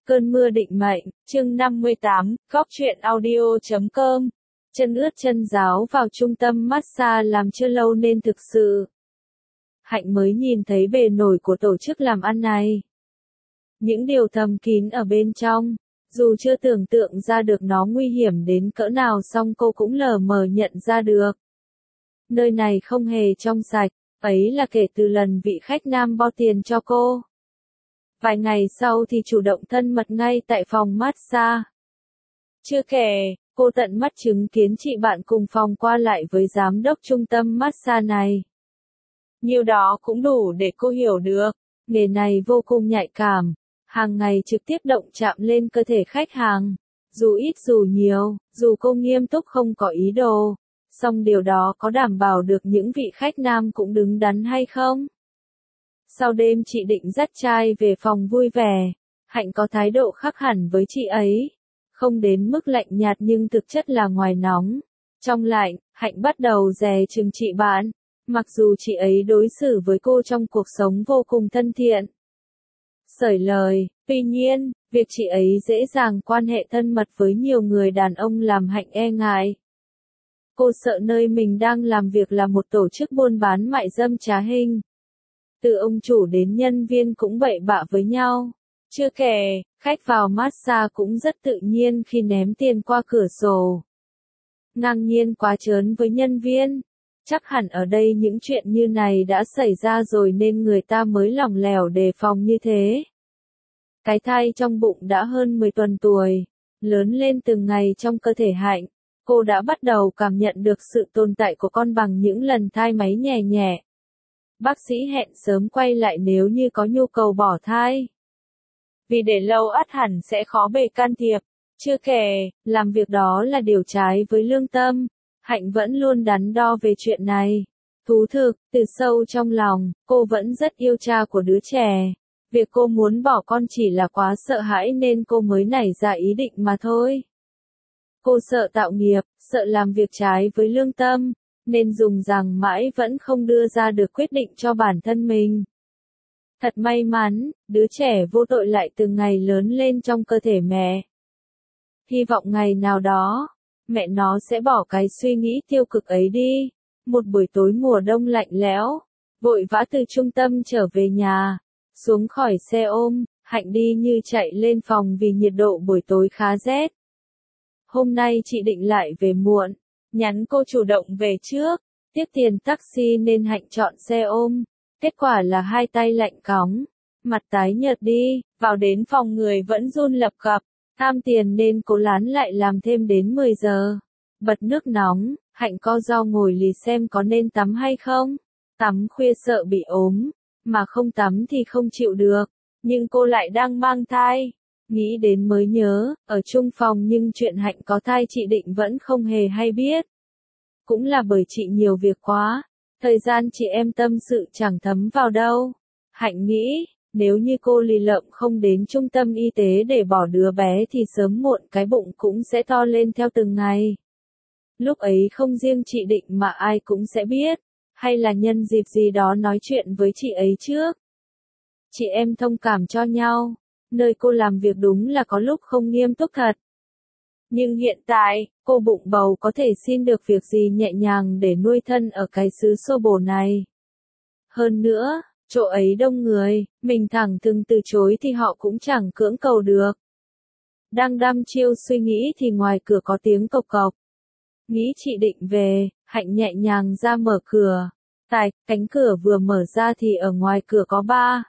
Cơn mưa định mệnh, chương 58, Góc truyện audio.com. Chân ướt chân ráo vào trung tâm massage làm chưa lâu nên thực sự Hạnh mới nhìn thấy bề nổi của tổ chức làm ăn này. Những điều thầm kín ở bên trong, dù chưa tưởng tượng ra được nó nguy hiểm đến cỡ nào song cô cũng lờ mờ nhận ra được. Nơi này không hề trong sạch, ấy là kể từ lần vị khách nam bo tiền cho cô. Vài ngày sau thì chủ động thân mật ngay tại phòng massage. Chưa kể, cô tận mắt chứng kiến chị bạn cùng phòng qua lại với giám đốc trung tâm massage này. Nhiều đó cũng đủ để cô hiểu được, nghề này vô cùng nhạy cảm, hàng ngày trực tiếp động chạm lên cơ thể khách hàng. Dù ít dù nhiều, dù cô nghiêm túc không có ý đồ, song điều đó có đảm bảo được những vị khách nam cũng đứng đắn hay không? Sau đêm chị định dắt trai về phòng vui vẻ, Hạnh có thái độ khác hẳn với chị ấy. Không đến mức lạnh nhạt nhưng thực chất là ngoài nóng. Trong lạnh, Hạnh bắt đầu dè chừng chị bạn, mặc dù chị ấy đối xử với cô trong cuộc sống vô cùng thân thiện. Sởi lời, tuy nhiên, việc chị ấy dễ dàng quan hệ thân mật với nhiều người đàn ông làm Hạnh e ngại. Cô sợ nơi mình đang làm việc là một tổ chức buôn bán mại dâm trá hình. Từ ông chủ đến nhân viên cũng bậy bạ với nhau. Chưa kể, khách vào massage cũng rất tự nhiên khi ném tiền qua cửa sổ. Ngang nhiên quá trớn với nhân viên. Chắc hẳn ở đây những chuyện như này đã xảy ra rồi nên người ta mới lỏng lẻo đề phòng như thế. Cái thai trong bụng đã hơn 10 tuần tuổi, lớn lên từng ngày trong cơ thể Hạnh. Cô đã bắt đầu cảm nhận được sự tồn tại của con bằng những lần thai máy nhẹ nhẹ. Bác sĩ hẹn sớm quay lại nếu như có nhu cầu bỏ thai. Vì để lâu ắt hẳn sẽ khó bề can thiệp. Chưa kể, làm việc đó là điều trái với lương tâm. Hạnh vẫn luôn đắn đo về chuyện này. Thú thực, từ sâu trong lòng, cô vẫn rất yêu cha của đứa trẻ. Việc cô muốn bỏ con chỉ là quá sợ hãi nên cô mới nảy ra ý định mà thôi. Cô sợ tạo nghiệp, sợ làm việc trái với lương tâm, nên dùng rằng mãi vẫn không đưa ra được quyết định cho bản thân mình. Thật may mắn, đứa trẻ vô tội lại từng ngày lớn lên trong cơ thể mẹ. Hy vọng ngày nào đó, mẹ nó sẽ bỏ cái suy nghĩ tiêu cực ấy đi. Một buổi tối mùa đông lạnh lẽo, vội vã từ trung tâm trở về nhà, xuống khỏi xe ôm, Hạnh đi như chạy lên phòng vì nhiệt độ buổi tối khá rét. Hôm nay chị định lại về muộn, nhắn cô chủ động về trước, tiếp tiền taxi nên Hạnh chọn xe ôm. Kết quả là hai tay lạnh cóng, mặt tái nhợt đi, vào đến phòng người vẫn run lập cập, tham tiền nên cố lán lại làm thêm đến 10 giờ. Bật nước nóng, Hạnh co ro ngồi lì xem có nên tắm hay không. Tắm khuya sợ bị ốm, mà không tắm thì không chịu được, nhưng cô lại đang mang thai. Nghĩ đến mới nhớ, ở chung phòng nhưng chuyện Hạnh có thai chị Định vẫn không hề hay biết. Cũng là bởi chị nhiều việc quá, thời gian chị em tâm sự chẳng thấm vào đâu. Hạnh nghĩ, nếu như cô lì lợm không đến trung tâm y tế để bỏ đứa bé thì sớm muộn cái bụng cũng sẽ to lên theo từng ngày. Lúc ấy không riêng chị Định mà ai cũng sẽ biết, hay là nhân dịp gì đó nói chuyện với chị ấy trước. Chị em thông cảm cho nhau, nơi cô làm việc đúng là có lúc không nghiêm túc thật. Nhưng hiện tại, cô bụng bầu có thể xin được việc gì nhẹ nhàng để nuôi thân ở cái xứ xô bồ này. Hơn nữa, chỗ ấy đông người, mình thẳng thừng từ chối thì họ cũng chẳng cưỡng cầu được. Đang đăm chiêu suy nghĩ thì ngoài cửa có tiếng cộc cộc. Nghĩ chị Định về, Hạnh nhẹ nhàng ra mở cửa. Tại, cánh cửa vừa mở ra thì ở ngoài cửa có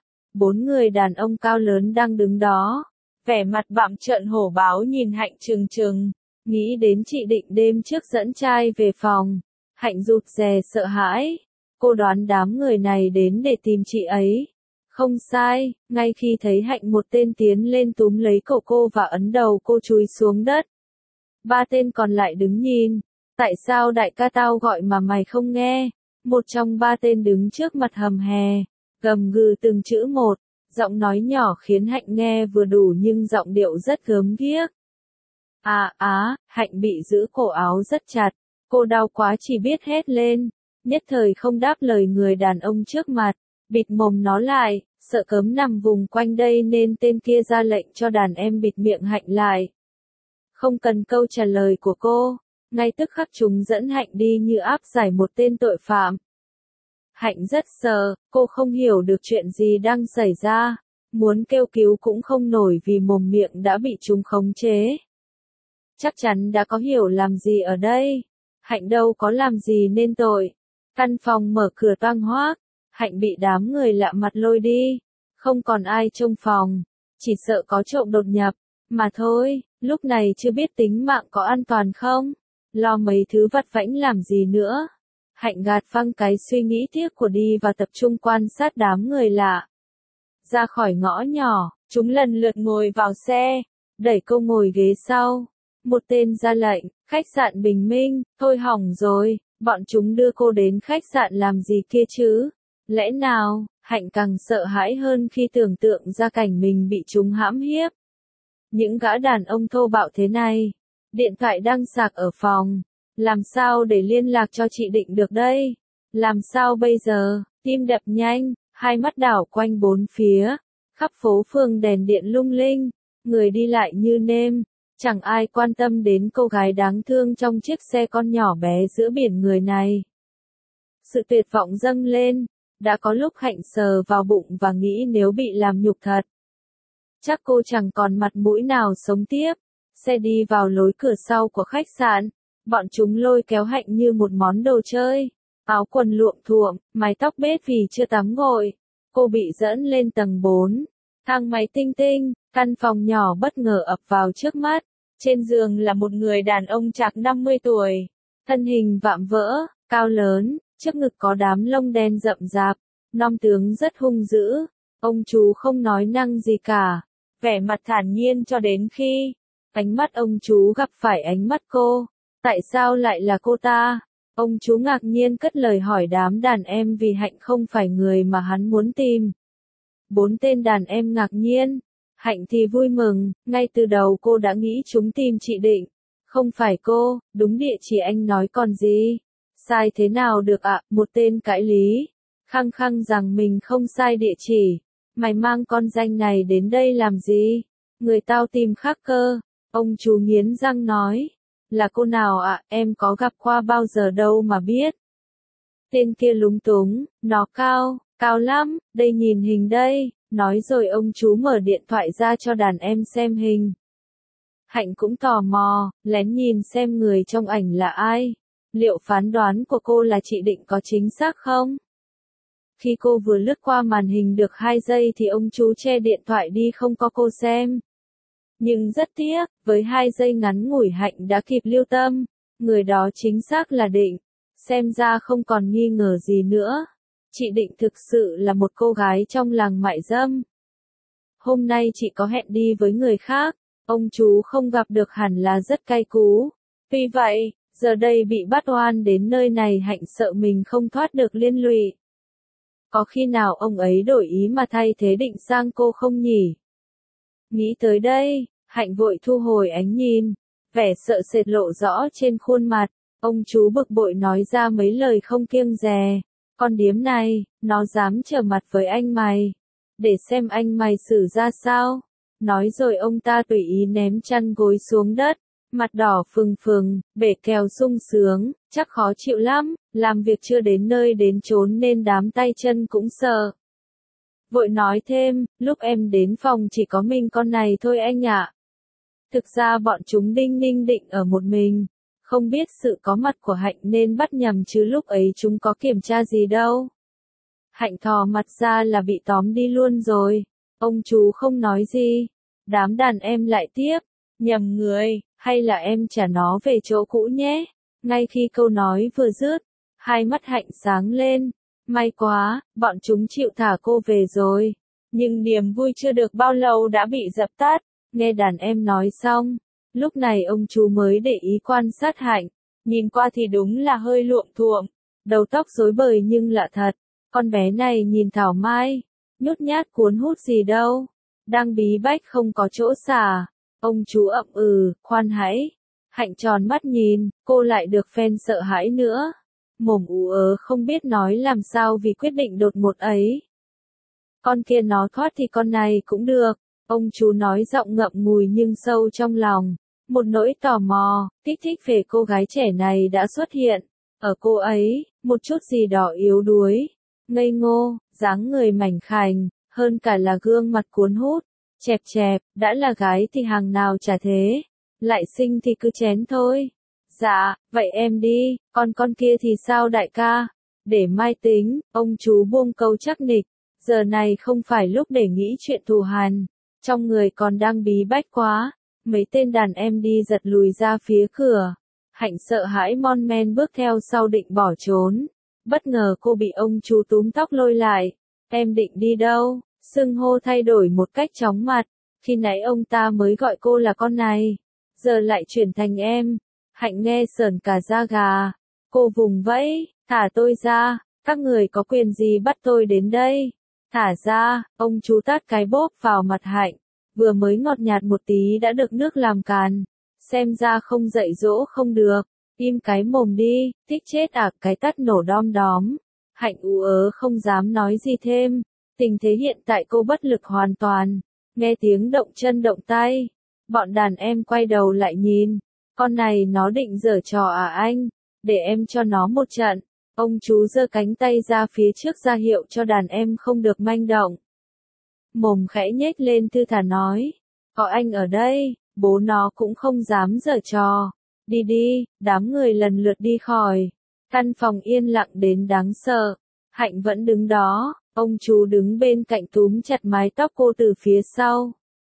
4 người đàn ông cao lớn đang đứng đó. Vẻ mặt bặm trợn hổ báo nhìn Hạnh trừng trừng. Nghĩ đến chị Định đêm trước dẫn trai về phòng. Hạnh rụt rè sợ hãi. Cô đoán đám người này đến để tìm chị ấy. Không sai, ngay khi thấy Hạnh một tên tiến lên túm lấy cổ cô và ấn đầu cô chúi xuống đất. 3 tên còn lại đứng nhìn. Tại sao đại ca tao gọi mà mày không nghe? Một trong 3 tên đứng trước mặt hầm hè, gầm gừ từng chữ một, giọng nói nhỏ khiến Hạnh nghe vừa đủ nhưng giọng điệu rất gớm ghiếc. Hạnh bị giữ cổ áo rất chặt, cô đau quá chỉ biết hét lên, nhất thời không đáp lời người đàn ông trước mặt, bịt mồm nó lại, sợ cớm nằm vùng quanh đây nên tên kia ra lệnh cho đàn em bịt miệng Hạnh lại. Không cần câu trả lời của cô, ngay tức khắc chúng dẫn Hạnh đi như áp giải một tên tội phạm. Hạnh rất sợ, cô không hiểu được chuyện gì đang xảy ra, muốn kêu cứu cũng không nổi vì mồm miệng đã bị chúng khống chế. Chắc chắn đã có hiểu làm gì ở đây. Hạnh đâu có làm gì nên tội. Căn phòng mở cửa toang hoác, Hạnh bị đám người lạ mặt lôi đi. Không còn ai trông phòng, chỉ sợ có trộm đột nhập, mà thôi, lúc này chưa biết tính mạng có an toàn không, lo mấy thứ vặt vãnh làm gì nữa. Hạnh gạt phăng cái suy nghĩ tiếc của đi và tập trung quan sát đám người lạ. Ra khỏi ngõ nhỏ, chúng lần lượt ngồi vào xe, đẩy cô ngồi ghế sau. Một tên ra lệnh, khách sạn Bình Minh, thôi hỏng rồi, bọn chúng đưa cô đến khách sạn làm gì kia chứ? Lẽ nào, Hạnh càng sợ hãi hơn khi tưởng tượng ra cảnh mình bị chúng hãm hiếp. Những gã đàn ông thô bạo thế này, điện thoại đang sạc ở phòng, làm sao để liên lạc cho chị Định được đây? Làm sao bây giờ? Tim đập nhanh, hai mắt đảo quanh bốn phía, khắp phố phường đèn điện lung linh, người đi lại như nêm, chẳng ai quan tâm đến cô gái đáng thương trong chiếc xe con nhỏ bé giữa biển người này. Sự tuyệt vọng dâng lên, đã có lúc Hạnh sờ vào bụng và nghĩ nếu bị làm nhục thật, chắc cô chẳng còn mặt mũi nào sống tiếp. Xe đi vào lối cửa sau của khách sạn, bọn chúng lôi kéo Hạnh như một món đồ chơi. Áo quần luộm thuộm, mái tóc bết vì chưa tắm gội. Cô bị dẫn lên tầng 4. Thang máy tinh tinh, căn phòng nhỏ bất ngờ ập vào trước mắt. Trên giường là một người đàn ông chạc 50 tuổi. Thân hình vạm vỡ, cao lớn, trước ngực có đám lông đen rậm rạp. Nom tướng rất hung dữ. Ông chú không nói năng gì cả. Vẻ mặt thản nhiên cho đến khi ánh mắt ông chú gặp phải ánh mắt cô. Tại sao lại là cô ta? Ông chú ngạc nhiên cất lời hỏi đám đàn em vì Hạnh không phải người mà hắn muốn tìm. 4 tên đàn em ngạc nhiên. Hạnh thì vui mừng, ngay từ đầu cô đã nghĩ chúng tìm chị Định. Không phải cô, đúng địa chỉ anh nói còn gì. Sai thế nào được ạ? Một tên cãi lý. Khăng khăng rằng mình không sai địa chỉ. Mày mang con danh này đến đây làm gì? Người tao tìm khác cơ. Ông chú nghiến răng nói. Là cô nào ạ? Em có gặp qua bao giờ đâu mà biết. Tên kia lúng túng, nó cao, cao lắm, đây nhìn hình đây. Nói rồi ông chú mở điện thoại ra cho đàn em xem hình. Hạnh cũng tò mò, lén nhìn xem người trong ảnh là ai. Liệu phán đoán của cô là chị Định có chính xác không? Khi cô vừa lướt qua màn hình được 2 giây thì ông chú che điện thoại đi không có cô xem. Nhưng rất tiếc, với 2 giây ngắn ngủi Hạnh đã kịp lưu tâm, người đó chính xác là Định. Xem ra không còn nghi ngờ gì nữa. Chị Định thực sự là một cô gái trong làng mại dâm. Hôm nay chị có hẹn đi với người khác, ông chú không gặp được hẳn là rất cay cú. Vì vậy, giờ đây bị bắt oan đến nơi này Hạnh sợ mình không thoát được liên lụy. Có khi nào ông ấy đổi ý mà thay thế Định sang cô không nhỉ? Nghĩ tới đây, Hạnh vội thu hồi ánh nhìn, vẻ sợ sệt lộ rõ trên khuôn mặt. Ông chú bực bội nói ra mấy lời không kiêng dè. Con điếm này, nó dám trở mặt với anh mày. Để xem anh mày xử ra sao. Nói rồi ông ta tùy ý ném chăn gối xuống đất. Mặt đỏ phừng phừng, bể kèo sung sướng, chắc khó chịu lắm. Làm việc chưa đến nơi đến chốn nên đám tay chân cũng sợ. Vội nói thêm, lúc em đến phòng chỉ có mình con này thôi anh ạ. Thực ra bọn chúng đinh ninh định ở một mình. Không biết sự có mặt của Hạnh nên bắt nhầm chứ lúc ấy chúng có kiểm tra gì đâu. Hạnh thò mặt ra là bị tóm đi luôn rồi. Ông chú không nói gì. Đám đàn em lại tiếp. Nhầm người, hay là em trả nó về chỗ cũ nhé. Ngay khi câu nói vừa dứt, hai mắt Hạnh sáng lên. May quá, bọn chúng chịu thả cô về rồi. Nhưng niềm vui chưa được bao lâu đã bị dập tắt. Nghe đàn em nói xong. Lúc này ông chú mới để ý quan sát Hạnh, nhìn qua thì đúng là hơi luộm thuộm, đầu tóc rối bời nhưng lạ thật, con bé này nhìn thảo mai, nhút nhát cuốn hút gì đâu, đang bí bách không có chỗ xả. Ông chú ậm khoan hãy. Hạnh tròn mắt nhìn, cô lại được phen sợ hãi nữa, mồm ú ớ không biết nói làm sao vì quyết định đột ngột ấy. con kia nó thoát thì con này cũng được. Ông chú nói giọng ngậm ngùi nhưng sâu trong lòng. Một nỗi tò mò, kích thích về cô gái trẻ này đã xuất hiện. Ở cô ấy, một chút gì đó yếu đuối, ngây ngô, dáng người mảnh khảnh, hơn cả là gương mặt cuốn hút, chẹp chẹp, đã là gái thì hàng nào chả thế. Lại xinh thì cứ chén thôi. Dạ, vậy em đi, còn con kia thì sao đại ca? Để mai tính, ông chú buông câu chắc nịch. Giờ này không phải lúc để nghĩ chuyện thù hằn. Trong người còn đang bí bách quá. Mấy tên đàn em đi giật lùi ra phía cửa. Hạnh sợ hãi mon men bước theo sau định bỏ trốn. Bất ngờ cô bị ông chú túm tóc lôi lại. Em định đi đâu? Xưng hô thay đổi một cách chóng mặt. Khi nãy ông ta mới gọi cô là con này. Giờ lại chuyển thành em. Hạnh nghe sởn cả da gà. Cô vùng vẫy, thả tôi ra, các người có quyền gì bắt tôi đến đây? Thả ra, ông chú tát cái bốp vào mặt Hạnh. Vừa mới ngọt nhạt một tí đã được nước làm càn. Xem ra không dạy dỗ không được. Im cái mồm đi, thích chết à, cái tát nổ đom đóm. Hạnh ú ớ không dám nói gì thêm. Tình thế hiện tại cô bất lực hoàn toàn. Nghe tiếng động chân động tay. Bọn đàn em quay đầu lại nhìn. Con này nó định giở trò à anh? Để em cho nó một trận. Ông chú giơ cánh tay ra phía trước ra hiệu cho đàn em không được manh động. Mồm khẽ nhếch lên thư thả nói. Có anh ở đây, bố nó cũng không dám giở trò. Đi đi, đám người lần lượt đi khỏi. Căn phòng yên lặng đến đáng sợ. Hạnh vẫn đứng đó, ông chú đứng bên cạnh túm chặt mái tóc cô từ phía sau.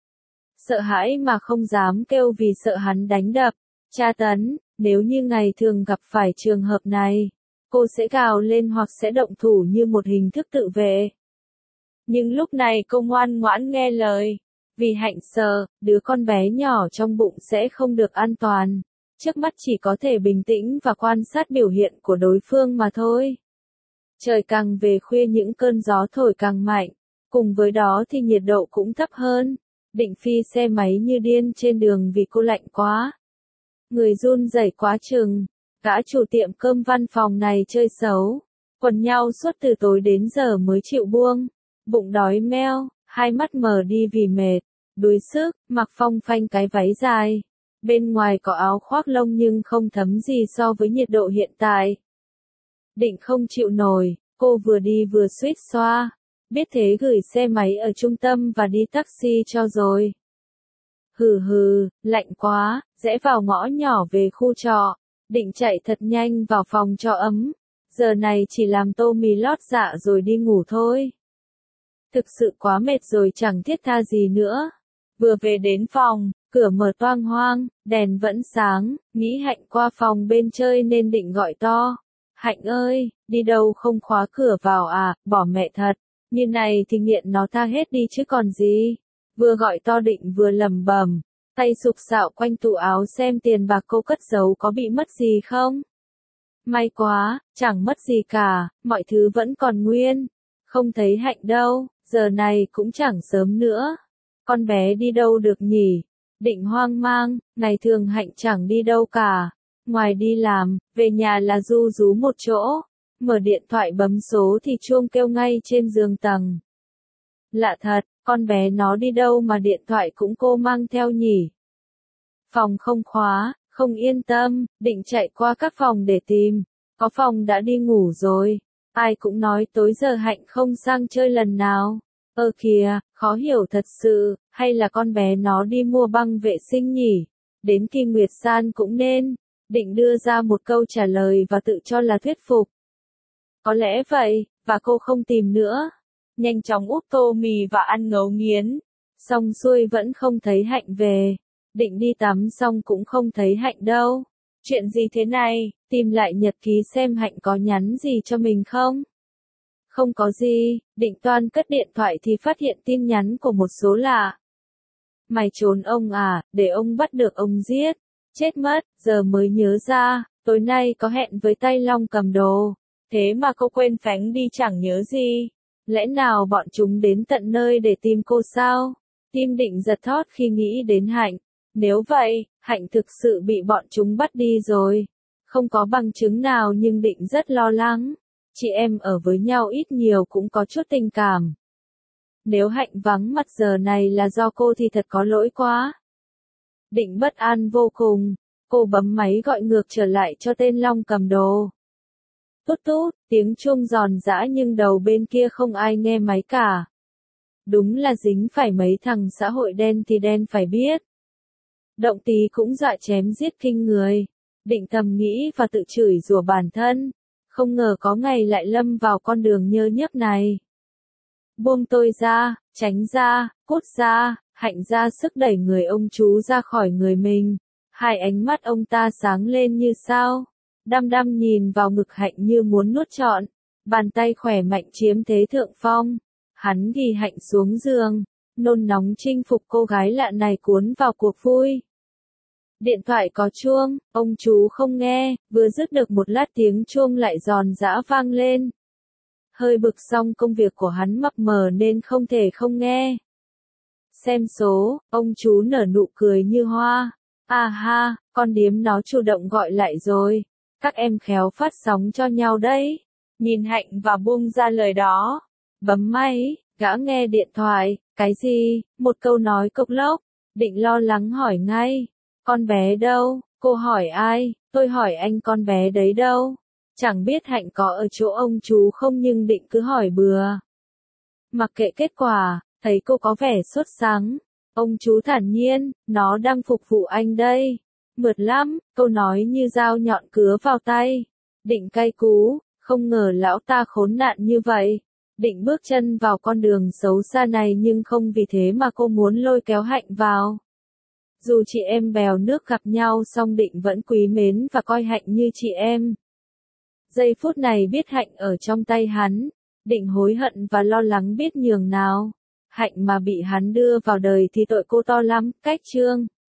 Sợ hãi mà không dám kêu vì sợ hắn đánh đập, tra tấn. Nếu như ngày thường gặp phải trường hợp này, cô sẽ gào lên hoặc sẽ động thủ như một hình thức tự vệ. Nhưng lúc này cô ngoan ngoãn nghe lời. Vì Hạnh sợ, đứa con bé nhỏ trong bụng sẽ không được an toàn. Trước mắt chỉ có thể bình tĩnh và quan sát biểu hiện của đối phương mà thôi. Trời càng về khuya những cơn gió thổi càng mạnh. Cùng với đó thì nhiệt độ cũng thấp hơn. Định phi xe máy như điên trên đường vì cô lạnh quá. Người run rẩy quá chừng. Gã chủ tiệm cơm văn phòng này chơi xấu. Quần nhau suốt từ tối đến giờ mới chịu buông. Bụng đói meo, hai mắt mờ đi vì mệt. Đuối sức, mặc phong phanh cái váy dài. Bên ngoài có áo khoác lông nhưng không thấm gì so với nhiệt độ hiện tại. Định không chịu nổi, cô vừa đi vừa suýt xoa. Biết thế gửi xe máy ở trung tâm và đi taxi cho rồi. Hừ hừ, lạnh quá, rẽ vào ngõ nhỏ về khu trọ. Định chạy thật nhanh vào phòng cho ấm. Giờ này chỉ làm tô mì lót dạ rồi đi ngủ thôi. Thực sự quá mệt rồi chẳng thiết tha gì nữa. Vừa về đến phòng, cửa mở toang hoang, đèn vẫn sáng, nghĩ Hạnh qua phòng bên chơi nên định gọi to. Hạnh ơi, đi đâu không khóa cửa vào à, bỏ mẹ thật. Như này thì nghiện nó tha hết đi chứ còn gì. Vừa gọi to Định vừa lẩm bẩm, tay sục sạo quanh tủ áo xem tiền bạc cô cất giấu có bị mất gì không. May quá, chẳng mất gì cả, mọi thứ vẫn còn nguyên. Không thấy Hạnh đâu, giờ này cũng chẳng sớm nữa. Con bé đi đâu được nhỉ? Định hoang mang, ngày thường Hạnh chẳng đi đâu cả. Ngoài đi làm, về nhà là ru rú một chỗ. Mở điện thoại bấm số thì chuông kêu ngay trên giường tầng. Lạ thật, con bé nó đi đâu mà điện thoại cũng cô mang theo nhỉ? Phòng không khóa, không yên tâm, Định chạy qua các phòng để tìm. Có phòng đã đi ngủ rồi. Ai cũng nói tối giờ Hạnh không sang chơi lần nào. Kìa, khó hiểu thật sự, hay là con bé nó đi mua băng vệ sinh nhỉ? Đến Kỳ Nguyệt San cũng nên. Định đưa ra một câu trả lời và tự cho là thuyết phục. Có lẽ vậy, và cô không tìm nữa. Nhanh chóng úp tô mì và ăn ngấu nghiến. Xong xuôi vẫn không thấy Hạnh về. Định đi tắm xong cũng không thấy Hạnh đâu. Chuyện gì thế này, tìm lại nhật ký xem Hạnh có nhắn gì cho mình không? Không có gì, Định toan cất điện thoại thì phát hiện tin nhắn của một số lạ. Mày trốn ông à, để ông bắt được ông giết. Chết mất, giờ mới nhớ ra, tối nay có hẹn với Tay Long cầm đồ. Thế mà cô quên phánh đi chẳng nhớ gì. Lẽ nào bọn chúng đến tận nơi để tìm cô sao? Tim Định giật thót khi nghĩ đến Hạnh. Nếu vậy, Hạnh thực sự bị bọn chúng bắt đi rồi. Không có bằng chứng nào nhưng Định rất lo lắng. Chị em ở với nhau ít nhiều cũng có chút tình cảm. Nếu Hạnh vắng mặt giờ này là do cô thì thật có lỗi quá. Định bất an vô cùng, cô bấm máy gọi ngược trở lại cho tên Long cầm đồ. Tút tút, tiếng chuông giòn giã nhưng đầu bên kia không ai nghe máy cả. Đúng là dính phải mấy thằng xã hội đen thì đen phải biết. Động tí cũng dọa chém giết kinh người. Định thầm nghĩ và tự chửi rủa bản thân. Không ngờ có ngày lại lâm vào con đường nhơ nhớp này. Buông tôi ra, tránh ra, cút ra. Hạnh ra sức đẩy người ông chú ra khỏi người mình. Hai ánh mắt ông ta sáng lên như sao. Đăm đăm nhìn vào ngực Hạnh như muốn nuốt trọn. Bàn tay khỏe mạnh chiếm thế thượng phong. Hắn ghi Hạnh xuống giường. Nôn nóng chinh phục cô gái lạ này cuốn vào cuộc vui. Điện thoại có chuông, ông chú không nghe, vừa dứt được một lát tiếng chuông lại giòn giã vang lên. Hơi bực xong công việc của hắn mập mờ nên không thể không nghe. Xem số, ông chú nở nụ cười như hoa. À ha, con điếm nó chủ động gọi lại rồi. Các em khéo phát sóng cho nhau đấy. Nhìn Hạnh và buông ra lời đó. Bấm máy, gã nghe điện thoại, cái gì, một câu nói cộc lốc. Định lo lắng hỏi ngay. Con bé đâu? Cô hỏi ai? Tôi hỏi anh con bé đấy đâu? Chẳng biết Hạnh có ở chỗ ông chú không nhưng Định cứ hỏi bừa. Mặc kệ kết quả, thấy cô có vẻ sốt sắng. Ông chú thản nhiên, nó đang phục vụ anh đây. Mượt lắm, câu nói như dao nhọn cứa vào tay. Định cay cú, không ngờ lão ta khốn nạn như vậy. Định bước chân vào con đường xấu xa này nhưng không vì thế mà cô muốn lôi kéo Hạnh vào. Dù chị em bèo nước gặp nhau song Định vẫn quý mến và coi Hạnh như chị em. Giây phút này biết Hạnh ở trong tay hắn, Định hối hận và lo lắng biết nhường nào. Hạnh mà bị hắn đưa vào đời thì tội cô to lắm. Cách chương